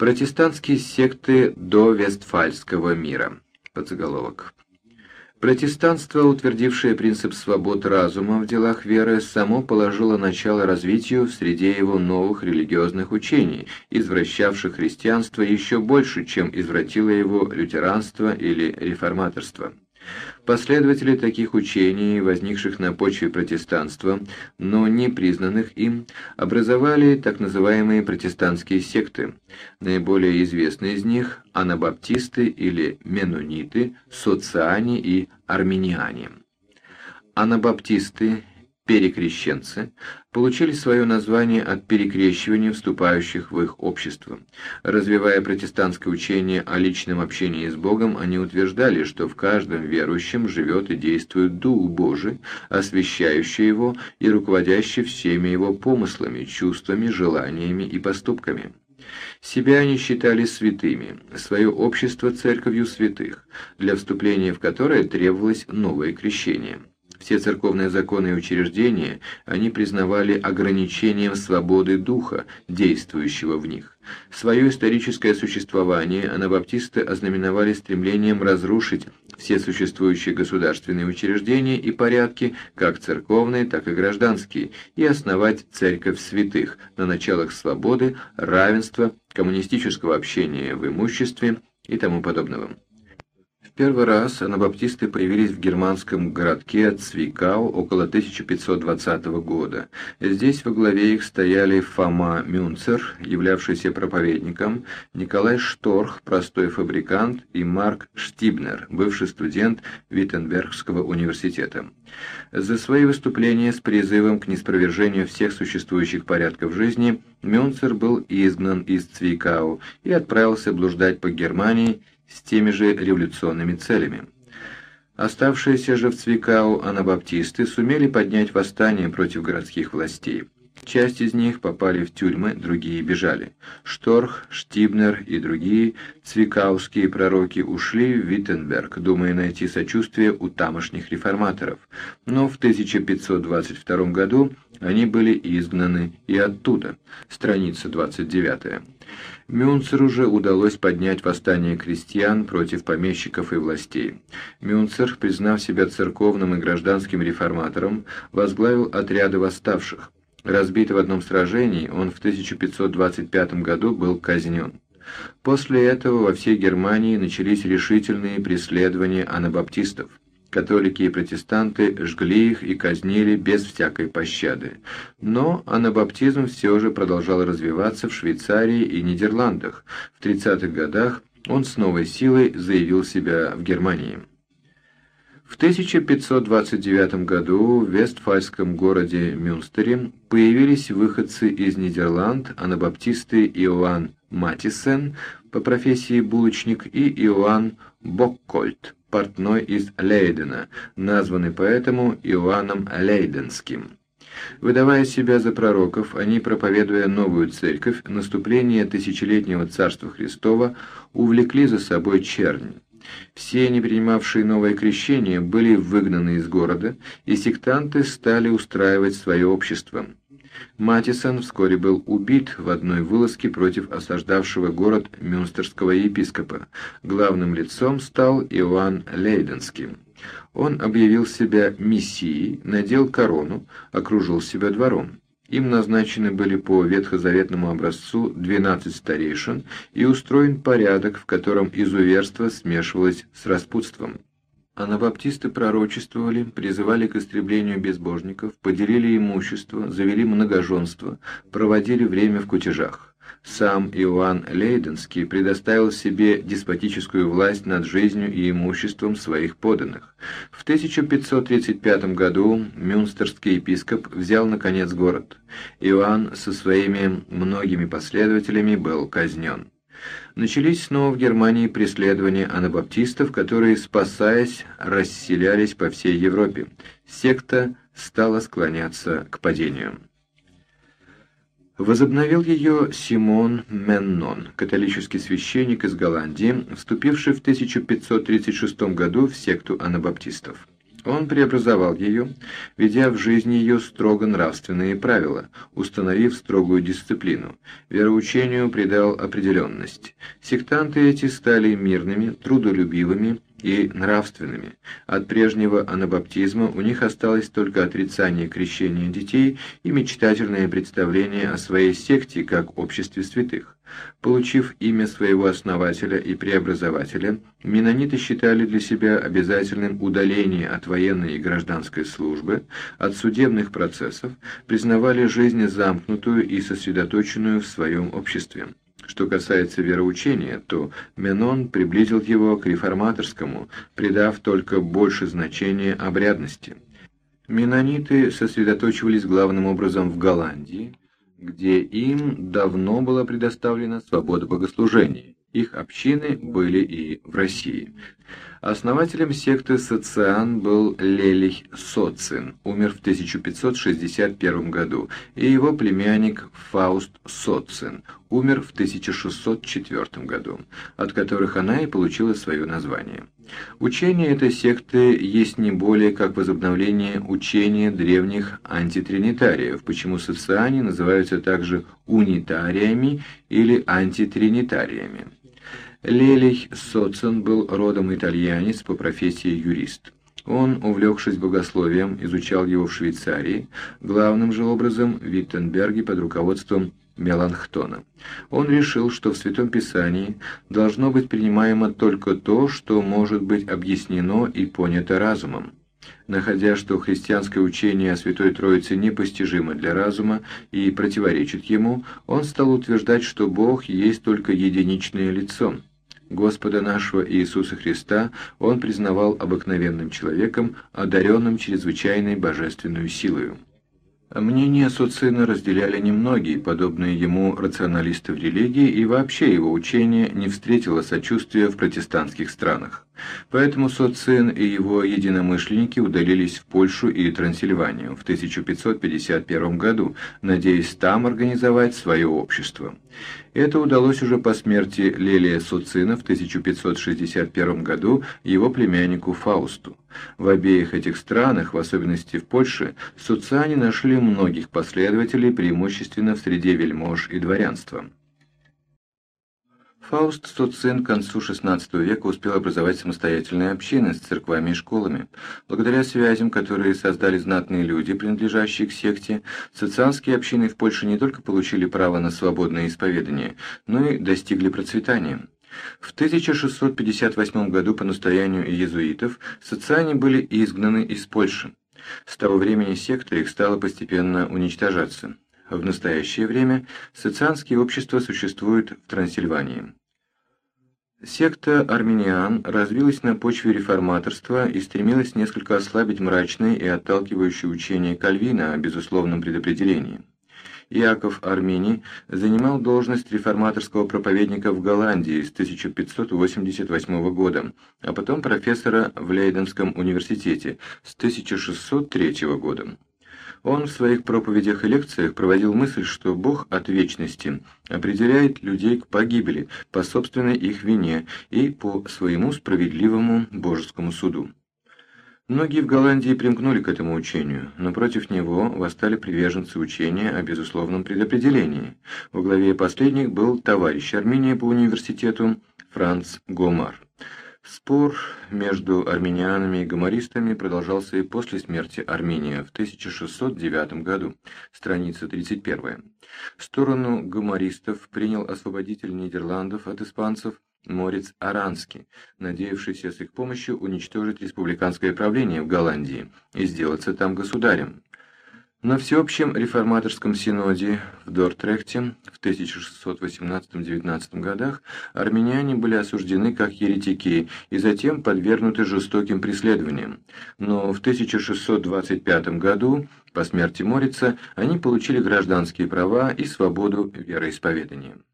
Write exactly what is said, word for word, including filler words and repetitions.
Протестантские секты до Вестфальского мира. Подзаголовок. Протестанство, утвердившее принцип свобод разума в делах веры, само положило начало развитию в среде его новых религиозных учений, извращавших христианство еще больше, чем извратило его лютеранство или реформаторство. Последователи таких учений, возникших на почве протестанства, но не признанных им, образовали так называемые протестантские секты. Наиболее известные из них – анабаптисты или меннониты, социане и арминиане. Анабаптисты, перекрещенцы, получили свое название от перекрещивания вступающих в их общество. Развивая протестантское учение о личном общении с Богом, они утверждали, что в каждом верующем живет и действует Дух Божий, освящающий его и руководящий всеми его помыслами, чувствами, желаниями и поступками. Себя они считали святыми, свое общество церковью святых, для вступления в которое требовалось новое крещение. Все церковные законы и учреждения они признавали ограничением свободы духа, действующего в них. Свое историческое существование анабаптисты ознаменовали стремлением разрушить все существующие государственные учреждения и порядки, как церковные, так и гражданские, и основать церковь святых на началах свободы, равенства, коммунистического общения в имуществе и тому подобного. В первый раз анабаптисты появились в германском городке Цвикау около тысяча пятьсот двадцатого года. Здесь во главе их стояли Фома Мюнцер, являвшийся проповедником, Николай Шторх, простой фабрикант, и Марк Штибнер, бывший студент Виттенбергского университета. За свои выступления с призывом к ниспровержению всех существующих порядков жизни Мюнцер был изгнан из Цвикау и отправился блуждать по Германии с теми же революционными целями. Оставшиеся же в Цвикау анабаптисты сумели поднять восстание против городских властей. Часть из них попали в тюрьмы, другие бежали. Шторх, Штибнер и другие цвикауские пророки ушли в Виттенберг, думая найти сочувствие у тамошних реформаторов. Но в тысяча пятьсот двадцать втором году они были изгнаны и оттуда. Страница двадцать девятая. Мюнцеру же удалось поднять восстание крестьян против помещиков и властей. Мюнцер, признав себя церковным и гражданским реформатором, возглавил отряды восставших. Разбит в одном сражении, он в тысяча пятьсот двадцать пятом году был казнен. После этого во всей Германии начались решительные преследования анабаптистов. Католики и протестанты жгли их и казнили без всякой пощады. Но анабаптизм все же продолжал развиваться в Швейцарии и Нидерландах. В тридцатых годах он с новой силой заявил себя в Германии. В тысяча пятьсот двадцать девятом году в вестфальском городе Мюнстере появились выходцы из Нидерланд, анабаптисты Иоанн Матисен, по профессии булочник, и Иоанн Боккольт, портной из Лейдена, названный поэтому Иоанном Лейденским. Выдавая себя за пророков, они, проповедуя новую церковь, наступление тысячелетнего царства Христова, увлекли за собой чернь. Все, не принимавшие новое крещение, были выгнаны из города, и сектанты стали устраивать свое общество. Матисон вскоре был убит в одной вылазке против осаждавшего город мюнстерского епископа. Главным лицом стал Иоанн Лейденский. Он объявил себя мессией, надел корону, окружил себя двором. Им назначены были по ветхозаветному образцу двенадцать старейшин и устроен порядок, в котором изуверство смешивалось с распутством. Анабаптисты пророчествовали, призывали к истреблению безбожников, поделили имущество, завели многоженство, проводили время в кутежах. Сам Иоанн Лейденский предоставил себе деспотическую власть над жизнью и имуществом своих подданных. В тысяча пятьсот тридцать пятом году мюнстерский епископ взял наконец город. Иоанн со своими многими последователями был казнен. Начались снова в Германии преследования анабаптистов, которые, спасаясь, расселялись по всей Европе. Секта стала склоняться к падению. Возобновил ее Симон Меннон, католический священник из Голландии, вступивший в тысяча пятьсот тридцать шестом году в секту анабаптистов. Он преобразовал ее, ведя в жизнь ее строго нравственные правила, установив строгую дисциплину, вероучению придал определенность. Сектанты эти стали мирными, трудолюбивыми и нравственными. От прежнего анабаптизма у них осталось только отрицание крещения детей и мечтательное представление о своей секте как обществе святых. Получив имя своего основателя и преобразователя, меннониты считали для себя обязательным удаление от военной и гражданской службы, от судебных процессов, признавали жизнь замкнутую и сосредоточенную в своем обществе. Что касается вероучения, то Менон приблизил его к реформаторскому, придав только больше значения обрядности. Меннониты сосредоточивались главным образом в Голландии, где им давно была предоставлена свобода богослужения. Их общины были и в России. Основателем секты Социан был Лелих Социн, умер в тысяча пятьсот шестьдесят первом году, и его племянник Фауст Социн, умер в тысяча шестьсот четвёртом году, от которых она и получила свое название. Учение этой секты есть не более как возобновление учения древних антитринитариев, почему социане называются также унитариями или антитринитариями. Лелих Социн был родом итальянец, по профессии юрист. Он, увлекшись богословием, изучал его в Швейцарии, главным же образом в Виттенберге под руководством Меланхтона. Он решил, что в Святом Писании должно быть принимаемо только то, что может быть объяснено и понято разумом. Находя, что христианское учение о Святой Троице непостижимо для разума и противоречит ему, он стал утверждать, что Бог есть только единичное лицо. Господа нашего Иисуса Христа он признавал обыкновенным человеком, одаренным чрезвычайной божественной силою. Мнение Социна разделяли немногие, подобные ему рационалисты в религии, и вообще его учение не встретило сочувствия в протестантских странах. Поэтому Социн и его единомышленники удалились в Польшу и Трансильванию в тысяча пятьсот пятьдесят первом году, надеясь там организовать свое общество. Это удалось уже по смерти Лелия Социна в тысяча пятьсот шестьдесят первом году его племяннику Фаусту. В обеих этих странах, в особенности в Польше, социане нашли многих последователей, преимущественно в среде вельмож и дворянства. Фауст Социн к концу шестнадцатого века успел образовать самостоятельные общины с церквами и школами. Благодаря связям, которые создали знатные люди, принадлежащие к секте, социанские общины в Польше не только получили право на свободное исповедание, но и достигли процветания. В тысяча шестьсот пятьдесят восьмом году по настоянию иезуитов социане были изгнаны из Польши. С того времени секта их стала постепенно уничтожаться. В настоящее время социанские общества существуют в Трансильвании. Секта арминиан развилась на почве реформаторства и стремилась несколько ослабить мрачное и отталкивающее учение Кальвина о безусловном предопределении. Иаков Арминий занимал должность реформаторского проповедника в Голландии с тысяча пятьсот восемьдесят восьмого года, а потом профессора в Лейденском университете с тысяча шестьсот третьего года. Он в своих проповедях и лекциях проводил мысль, что Бог от вечности определяет людей к погибели по собственной их вине и по своему справедливому божескому суду. Многие в Голландии примкнули к этому учению, но против него восстали приверженцы учения о безусловном предопределении. Во главе последних был товарищ Арминия по университету Франц Гомар. Спор между арминианами и гомаристами продолжался и после смерти Арминия в тысяча шестьсот девятом году, страница тридцать первая. Сторону гомаристов принял освободитель Нидерландов от испанцев Мориц Аранский, надеявшийся с их помощью уничтожить республиканское правление в Голландии и сделаться там государем. На всеобщем реформаторском синоде в Дортрехте в тысяча шестьсот восемнадцатом-девятнадцатом годах армяне были осуждены как еретики и затем подвергнуты жестоким преследованиям. Но в тысяча шестьсот двадцать пятом году, по смерти Морица, они получили гражданские права и свободу вероисповедания.